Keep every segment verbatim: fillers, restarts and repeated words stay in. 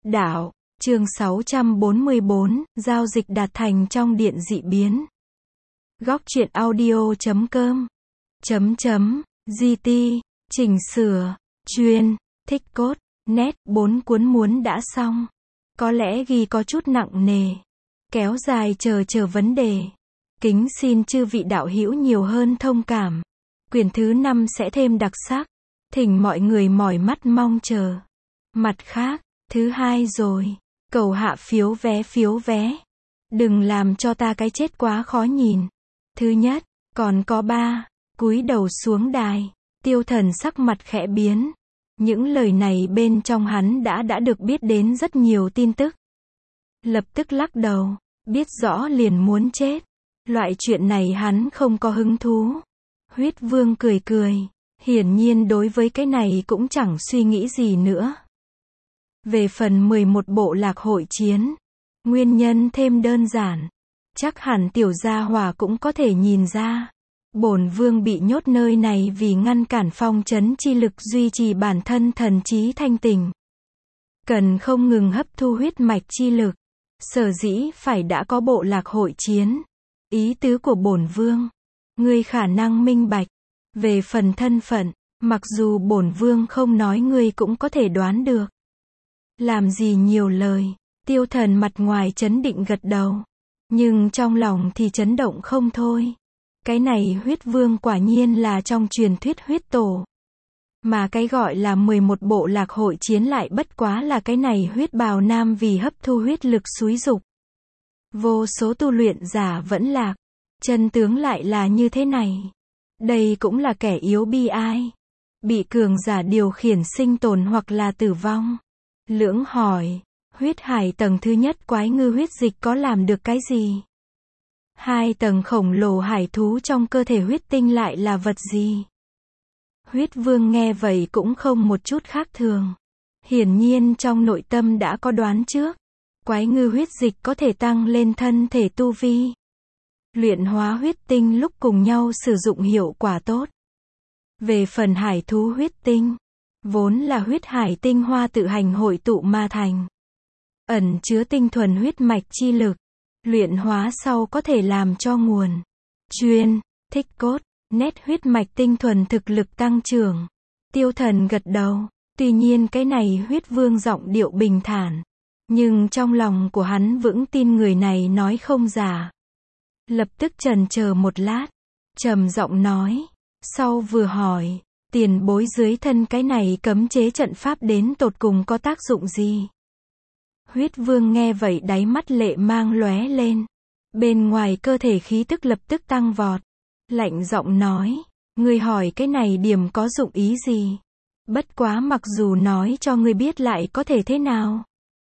Đạo, chương sáu trăm bốn mươi bốn, giao dịch đạt thành trong điện dị biến. Góc truyện audio chấm com chấm chấm gt chỉnh sửa chuyên thích cốt nét bốn cuốn muốn đã xong. Có lẽ ghi có chút nặng nề, kéo dài chờ chờ vấn đề. Kính xin chư vị đạo hữu nhiều hơn thông cảm. Quyển thứ năm sẽ thêm đặc sắc, thỉnh mọi người mỏi mắt mong chờ. Mặt khác, thứ hai rồi, cầu hạ phiếu vé phiếu vé. Đừng làm cho ta cái chết quá khó nhìn. Thứ nhất, còn có ba, cúi đầu xuống đài. Tiêu Thần sắc mặt khẽ biến. Những lời này bên trong hắn đã đã được biết đến rất nhiều tin tức. Lập tức lắc đầu, biết rõ liền muốn chết. Loại chuyện này hắn không có hứng thú. Huyết Vương cười cười, hiển nhiên đối với cái này cũng chẳng suy nghĩ gì nữa. Về phần mười một bộ lạc hội chiến, nguyên nhân thêm đơn giản. Chắc hẳn tiểu gia hỏa cũng có thể nhìn ra. Bổn vương bị nhốt nơi này vì ngăn cản phong trấn chi lực duy trì bản thân thần trí thanh tỉnh. Cần không ngừng hấp thu huyết mạch chi lực. Sở dĩ phải đã có bộ lạc hội chiến. Ý tứ của bổn vương, ngươi khả năng minh bạch. Về phần thân phận, mặc dù bổn vương không nói ngươi cũng có thể đoán được. Làm gì nhiều lời, Tiêu Thần mặt ngoài chấn định gật đầu. Nhưng trong lòng thì chấn động không thôi. Cái này huyết vương quả nhiên là trong truyền thuyết huyết tổ. Mà cái gọi là mười một bộ lạc hội chiến lại bất quá là cái này huyết bào nam vì hấp thu huyết lực xúi dục. Vô số tu luyện giả vẫn lạc. Chân tướng lại là như thế này. Đây cũng là kẻ yếu bi ai. Bị cường giả điều khiển sinh tồn hoặc là tử vong. Lưỡng hỏi, huyết hải tầng thứ nhất quái ngư huyết dịch có làm được cái gì? Hai tầng khổng lồ hải thú trong cơ thể huyết tinh lại là vật gì? Huyết Vương nghe vậy cũng không một chút khác thường. Hiển nhiên trong nội tâm đã có đoán trước. Quái ngư huyết dịch có thể tăng lên thân thể tu vi. Luyện hóa huyết tinh lúc cùng nhau sử dụng hiệu quả tốt. Về phần hải thú huyết tinh, vốn là huyết hải tinh hoa tự hành hội tụ mà thành. Ẩn chứa tinh thuần huyết mạch chi lực. Luyện hóa sau có thể làm cho nguồn chuyên thích cốt nét huyết mạch tinh thuần thực lực tăng trưởng. Tiêu Thần gật đầu. Tuy nhiên cái này huyết vương giọng điệu bình thản. Nhưng trong lòng của hắn vững tin người này nói không giả. Lập tức chần chờ một lát. Trầm giọng nói. Sau vừa hỏi. Tiền bối dưới thân cái này cấm chế trận pháp đến tột cùng có tác dụng gì? Huyết Vương nghe vậy đáy mắt lệ mang lóe lên. Bên ngoài cơ thể khí tức lập tức tăng vọt. Lạnh giọng nói. Ngươi hỏi cái này điểm có dụng ý gì? Bất quá mặc dù nói cho ngươi biết lại có thể thế nào?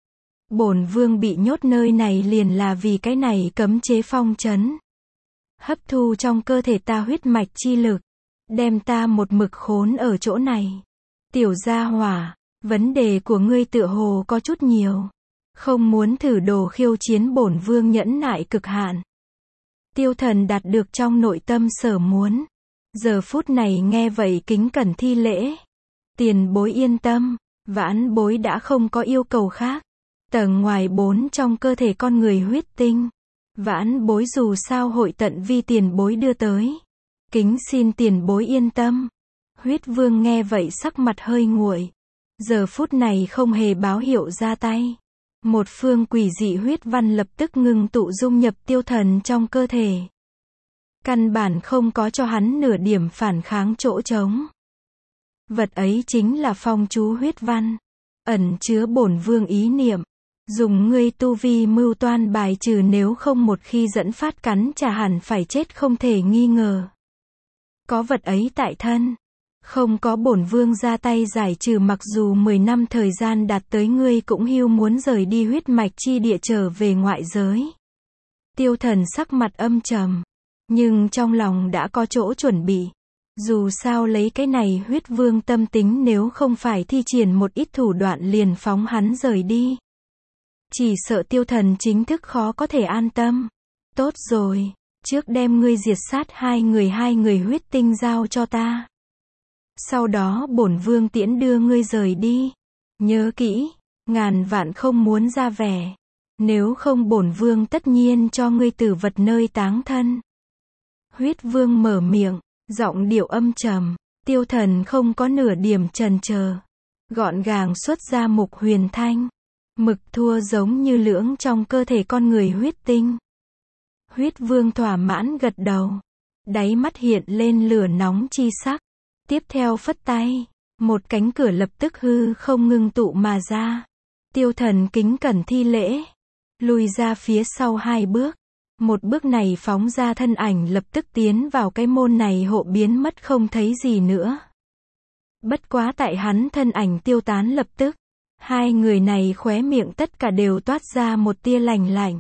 Bổn vương bị nhốt nơi này liền là vì cái này cấm chế phong trấn. Hấp thu trong cơ thể ta huyết mạch chi lực. Đem ta một mực khốn ở chỗ này. Tiểu gia hỏa, vấn đề của ngươi tựa hồ có chút nhiều. Không muốn thử đồ khiêu chiến bổn vương nhẫn nại cực hạn. Tiêu Thần đạt được trong nội tâm sở muốn. Giờ phút này nghe vậy kính cẩn thi lễ. Tiền bối yên tâm, vãn bối đã không có yêu cầu khác. Tầng ngoài bốn trong cơ thể con người huyết tinh. Vãn bối dù sao hội tận vi tiền bối đưa tới. Kính xin tiền bối yên tâm. Huyết Vương nghe vậy sắc mặt hơi nguội. Giờ phút này không hề báo hiệu ra tay. Một phương quỷ dị huyết văn lập tức ngưng tụ dung nhập Tiêu Thần trong cơ thể. Căn bản không có cho hắn nửa điểm phản kháng chỗ trống. Vật ấy chính là phong chú huyết văn. Ẩn chứa bổn vương ý niệm. Dùng ngươi tu vi mưu toan bài trừ, nếu không một khi dẫn phát cắn trả hẳn phải chết không thể nghi ngờ. Có vật ấy tại thân. Không có bổn vương ra tay giải trừ, mặc dù mười năm thời gian đạt tới, ngươi cũng hiu muốn rời đi huyết mạch chi địa trở về ngoại giới. Tiêu Thần sắc mặt âm trầm. Nhưng trong lòng đã có chỗ chuẩn bị. Dù sao lấy cái này huyết vương tâm tính, nếu không phải thi triển một ít thủ đoạn liền phóng hắn rời đi. Chỉ sợ Tiêu Thần chính thức khó có thể an tâm. Tốt rồi, trước đem ngươi diệt sát hai người hai người huyết tinh giao cho ta. Sau đó bổn vương tiễn đưa ngươi rời đi. Nhớ kỹ, ngàn vạn không muốn ra vẻ. Nếu không bổn vương tất nhiên cho ngươi tử vật nơi táng thân. Huyết vương mở miệng, giọng điệu âm trầm. Tiêu Thần không có nửa điểm chần chờ, gọn gàng xuất ra mục huyền thanh. Mực thua giống như lưỡng trong cơ thể con người huyết tinh. Huyết vương thỏa mãn gật đầu, đáy mắt hiện lên lửa nóng chi sắc. Tiếp theo phất tay, một cánh cửa lập tức hư không ngưng tụ mà ra. Tiêu Thần kính cẩn thi lễ, lùi ra phía sau hai bước. Một bước này phóng ra thân ảnh lập tức tiến vào cái môn này hộ biến mất không thấy gì nữa. Bất quá tại hắn thân ảnh tiêu tán lập tức, hai người này khóe miệng tất cả đều toát ra một tia lạnh lạnh.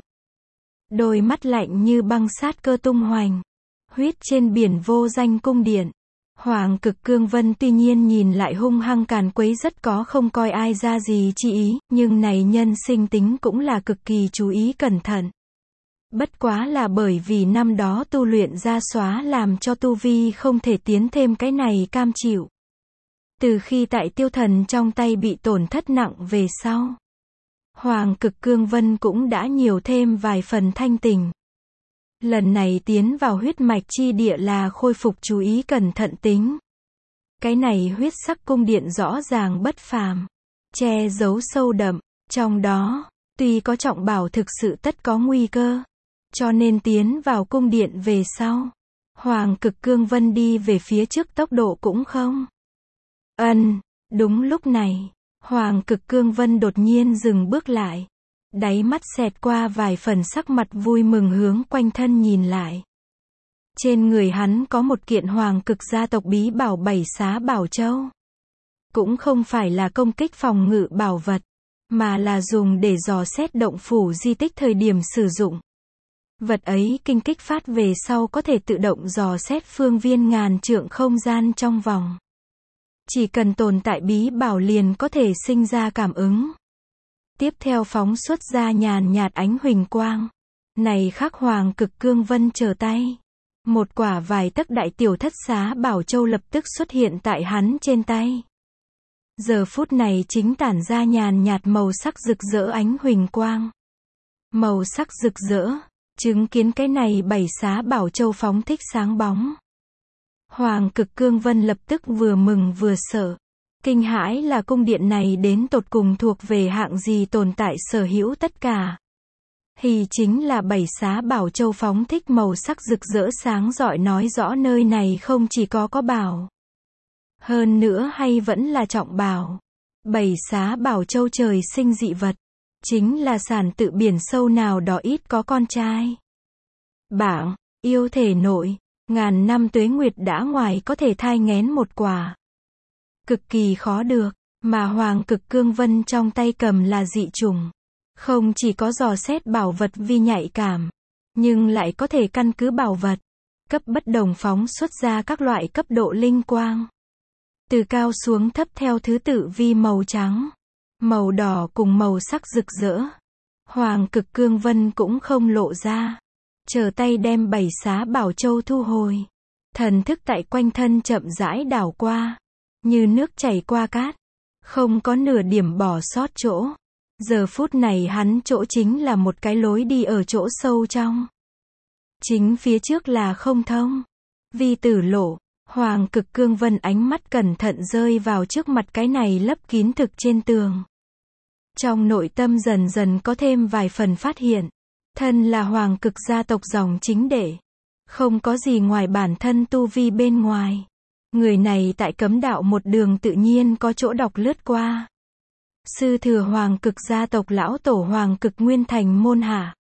Đôi mắt lạnh như băng sát cơ tung hoành. Huyết trên biển vô danh cung điện. Hoàng Cực Cương Vân tuy nhiên nhìn lại hung hăng càn quấy rất có không coi ai ra gì chi ý, nhưng này nhân sinh tính cũng là cực kỳ chú ý cẩn thận. Bất quá là bởi vì năm đó tu luyện ra xóa làm cho tu vi không thể tiến thêm cái này cam chịu. Từ khi tại Tiêu Thần trong tay bị tổn thất nặng về sau, Hoàng Cực Cương Vân cũng đã nhiều thêm vài phần thanh tình. Lần này tiến vào huyết mạch chi địa là khôi phục chú ý cẩn thận tính. Cái này huyết sắc cung điện rõ ràng bất phàm, che giấu sâu đậm, trong đó, tuy có trọng bảo thực sự tất có nguy cơ. Cho nên tiến vào cung điện về sau, Hoàng Cực Cương Vân đi về phía trước tốc độ cũng không. Ân, đúng lúc này, Hoàng Cực Cương Vân đột nhiên dừng bước lại. Đáy mắt xẹt qua vài phần sắc mặt vui mừng hướng quanh thân nhìn lại. Trên người hắn có một kiện Hoàng Cực gia tộc bí bảo Bảy Xá Bảo Châu. Cũng không phải là công kích phòng ngự bảo vật, mà là dùng để dò xét động phủ di tích thời điểm sử dụng. Vật ấy kinh kích phát về sau có thể tự động dò xét phương viên ngàn trượng không gian trong vòng. Chỉ cần tồn tại bí bảo liền có thể sinh ra cảm ứng. Tiếp theo phóng xuất ra nhàn nhạt ánh huỳnh quang. Này khắc Hoàng Cực Cương Vân trở tay. Một quả vài tấc đại tiểu thất xá bảo châu lập tức xuất hiện tại hắn trên tay. Giờ phút này chính tản ra nhàn nhạt màu sắc rực rỡ ánh huỳnh quang. Màu sắc rực rỡ, chứng kiến cái này Bảy Xá Bảo Châu phóng thích sáng bóng. Hoàng Cực Cương Vân lập tức vừa mừng vừa sợ. Kinh hãi là cung điện này đến tột cùng thuộc về hạng gì tồn tại sở hữu tất cả. Thì chính là Bảy Xá Bảo Châu phóng thích màu sắc rực rỡ sáng rọi nói rõ nơi này không chỉ có có bảo. Hơn nữa hay vẫn là trọng bảo. Bảy Xá Bảo Châu trời sinh dị vật. Chính là sản tự biển sâu nào đó ít có con trai. Bảng, yêu thể nội, ngàn năm tuế nguyệt đã ngoài có thể thai nghén một quả. Cực kỳ khó được, mà Hoàng Cực Cương Vân trong tay cầm là dị trùng. Không chỉ có dò xét bảo vật vi nhạy cảm, nhưng lại có thể căn cứ bảo vật, cấp bất đồng phóng xuất ra các loại cấp độ linh quang. Từ cao xuống thấp theo thứ tự vi màu trắng, màu đỏ cùng màu sắc rực rỡ. Hoàng Cực Cương Vân cũng không lộ ra. Chờ tay đem Bảy Xá Bảo Châu thu hồi. Thần thức tại quanh thân chậm rãi đảo qua. Như nước chảy qua cát. Không có nửa điểm bỏ sót chỗ. Giờ phút này hắn chỗ chính là một cái lối đi ở chỗ sâu trong. Chính phía trước là không thông. Vi tử lộ. Hoàng Cực Cương Vân ánh mắt cẩn thận rơi vào trước mặt cái này lấp kín thực trên tường. Trong nội tâm dần dần có thêm vài phần phát hiện. Thân là Hoàng Cực gia tộc dòng chính đệ. Không có gì ngoài bản thân tu vi bên ngoài. Người này tại cấm đạo một đường tự nhiên có chỗ đọc lướt qua. Sư thừa Hoàng Cực gia tộc lão tổ Hoàng Cực Nguyên Thành môn hạ.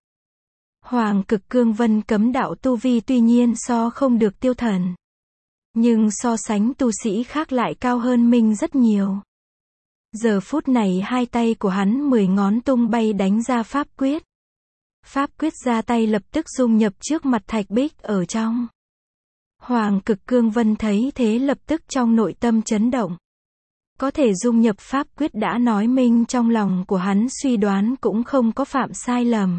Hoàng Cực Cương Vân cấm đạo tu vi tuy nhiên so không được Tiêu Thần. Nhưng so sánh tu sĩ khác lại cao hơn mình rất nhiều. Giờ phút này hai tay của hắn mười ngón tung bay đánh ra pháp quyết. Pháp quyết ra tay lập tức dung nhập trước mặt thạch bích ở trong. Hoàng Cực Cương Vân thấy thế lập tức trong nội tâm chấn động. Có thể dung nhập pháp quyết đã nói minh trong lòng của hắn suy đoán cũng không có phạm sai lầm.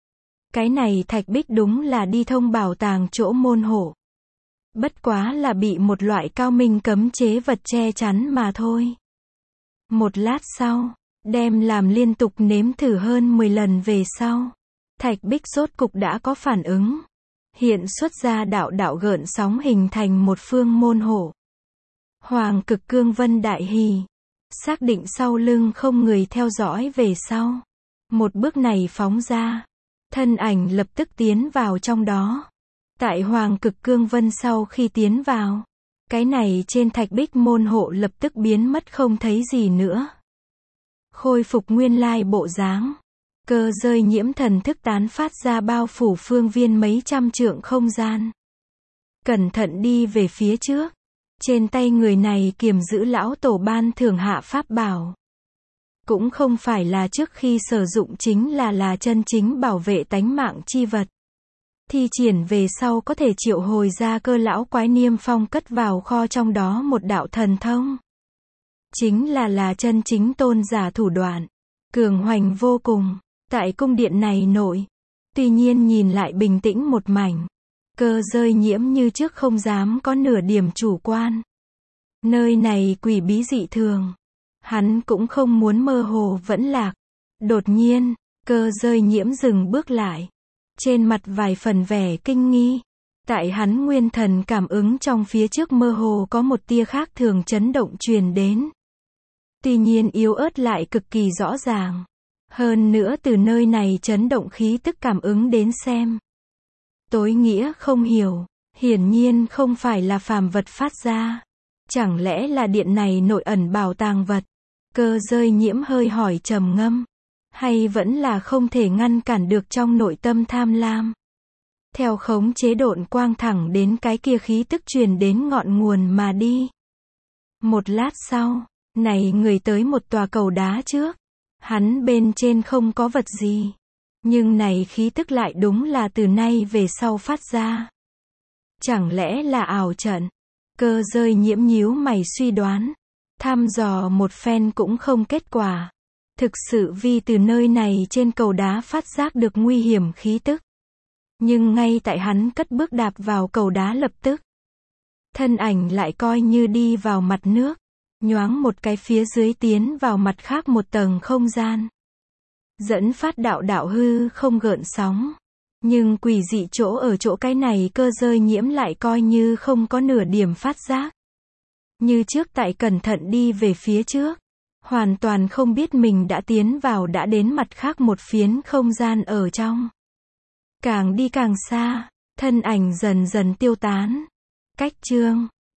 Cái này thạch bích đúng là đi thông bảo tàng chỗ môn hộ. Bất quá là bị một loại cao minh cấm chế vật che chắn mà thôi. Một lát sau, Đem làm liên tục nếm thử hơn mười lần về sau. Thạch Bích rốt cục đã có phản ứng. Hiện xuất ra đạo đạo gợn sóng hình thành một phương môn hộ. Hoàng Cực Cương Vân đại hỉ. Xác định sau lưng không người theo dõi về sau. Một bước này phóng ra. Thân ảnh lập tức tiến vào trong đó. Tại Hoàng Cực Cương Vân sau khi tiến vào. Cái này trên Thạch Bích môn hộ lập tức biến mất không thấy gì nữa. Khôi phục nguyên lai bộ dáng. Cơ rơi nhiễm thần thức tán phát ra bao phủ phương viên mấy trăm trượng không gian. Cẩn thận đi về phía trước. Trên tay người này kiềm giữ lão tổ ban thưởng hạ pháp bảo. Cũng không phải là trước khi sử dụng chính là là chân chính bảo vệ tánh mạng chi vật. Thi triển về sau có thể triệu hồi ra cơ lão quái niêm phong cất vào kho trong đó một đạo thần thông. Chính là là chân chính tôn giả thủ đoạn. Cường hoành vô cùng. Tại cung điện này nội. Tuy nhiên nhìn lại bình tĩnh một mảnh. Cơ rơi nhiễm như trước không dám có nửa điểm chủ quan. Nơi này quỷ bí dị thường. Hắn cũng không muốn mơ hồ vẫn lạc. Đột nhiên, cơ rơi nhiễm dừng bước lại. Trên mặt vài phần vẻ kinh nghi. Tại hắn nguyên thần cảm ứng trong phía trước mơ hồ có một tia khác thường chấn động truyền đến. Tuy nhiên yếu ớt lại cực kỳ rõ ràng. Hơn nữa từ nơi này chấn động khí tức cảm ứng đến xem. Tối nghĩa không hiểu. Hiển nhiên không phải là phàm vật phát ra. Chẳng lẽ là điện này nội ẩn bảo tàng vật? Cơ rơi nhiễm hơi hỏi trầm ngâm. Hay vẫn là không thể ngăn cản được trong nội tâm tham lam? Theo khống chế độn quang thẳng đến cái kia khí tức truyền đến ngọn nguồn mà đi. Một lát sau, này người tới một tòa cầu đá trước. Hắn bên trên không có vật gì. Nhưng này khí tức lại đúng là từ nay về sau phát ra. Chẳng lẽ là ảo trận? Cơ rơi nhiễm nhíu mày suy đoán. Thăm dò một phen cũng không kết quả. Thực sự vì từ nơi này trên cầu đá phát giác được nguy hiểm khí tức. Nhưng ngay tại hắn cất bước đạp vào cầu đá lập tức. Thân ảnh lại coi như đi vào mặt nước. Nhoáng một cái phía dưới tiến vào mặt khác một tầng không gian. Dẫn phát đạo đạo hư không gợn sóng. Nhưng quỷ dị chỗ ở chỗ cái này cơ rơi nhiễm lại coi như không có nửa điểm phát giác. Như trước tại cẩn thận đi về phía trước. Hoàn toàn không biết mình đã tiến vào đã đến mặt khác một phiến không gian ở trong. Càng đi càng xa, thân ảnh dần dần tiêu tán. Cách chương